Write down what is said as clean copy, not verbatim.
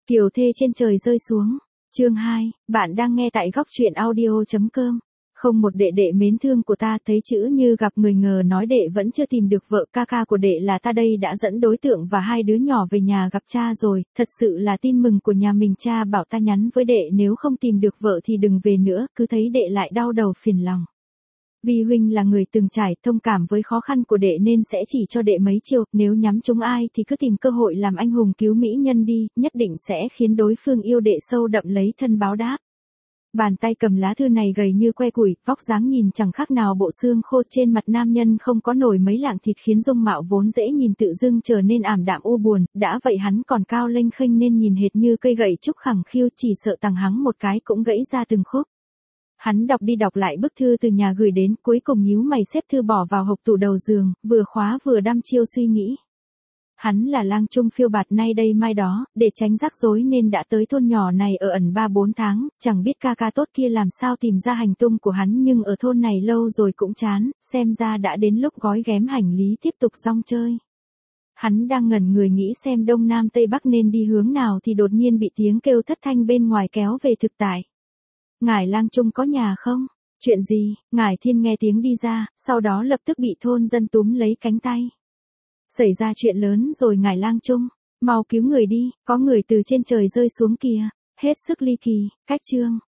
Kiều thê trên trời rơi xuống. Chương 2, bạn đang nghe tại góc truyện audio.com. Không một đệ đệ mến thương của ta, thấy chữ như gặp người ngờ nói đệ vẫn chưa tìm được vợ, ca ca của đệ là ta đây đã dẫn đối tượng và hai đứa nhỏ về nhà gặp cha rồi, thật sự là tin mừng của nhà mình, cha bảo ta nhắn với đệ nếu không tìm được vợ thì đừng về nữa, cứ thấy đệ lại đau đầu phiền lòng. Vì huynh là người từng trải, thông cảm với khó khăn của đệ nên sẽ chỉ cho đệ mấy chiêu, nếu nhắm trúng ai thì cứ tìm cơ hội làm anh hùng cứu mỹ nhân đi, nhất định sẽ khiến đối phương yêu đệ sâu đậm lấy thân báo đáp. Bàn tay cầm lá thư này gầy như que củi, vóc dáng nhìn chẳng khác nào bộ xương khô, trên mặt nam nhân không có nổi mấy lạng thịt khiến dung mạo vốn dễ nhìn tự dưng trở nên ảm đạm u buồn, đã vậy hắn còn cao lênh khênh nên nhìn hệt như cây gậy trúc khẳng khiu, chỉ sợ tằng hắng một cái cũng gãy ra từng khúc. Hắn đọc đi đọc lại bức thư từ nhà gửi đến, cuối cùng nhíu mày xếp thư bỏ vào hộc tủ đầu giường, vừa khóa vừa đăm chiêu suy nghĩ. Hắn là lang trung phiêu bạt nay đây mai đó, để tránh rắc rối nên đã tới thôn nhỏ này ở ẩn 3-4 tháng, chẳng biết ca ca tốt kia làm sao tìm ra hành tung của hắn, nhưng ở thôn này lâu rồi cũng chán, xem ra đã đến lúc gói ghém hành lý tiếp tục rong chơi. Hắn đang ngẩn người nghĩ xem đông nam tây bắc nên đi hướng nào thì đột nhiên bị tiếng kêu thất thanh bên ngoài kéo về thực tại. Ngải lang trung có nhà không? Chuyện gì? Ngải Thiên nghe tiếng đi ra, sau đó lập tức bị thôn dân túm lấy cánh tay. Xảy ra chuyện lớn rồi Ngải lang trung, mau cứu người đi, có người từ trên trời rơi xuống kìa. Hết sức ly kỳ, cách chương.